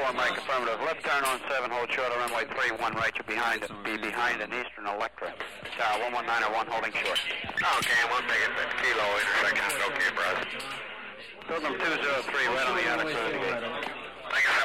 Mike, affirmative. Left turn on 7, hold short of runway 31 right. You'll be behind an Eastern Electra. Tower 11901, holding short. Okay, 1 second, that's kilo, intersection is okay, Brad. Pilgrim 203, right on the outer cruise gate. Thank you,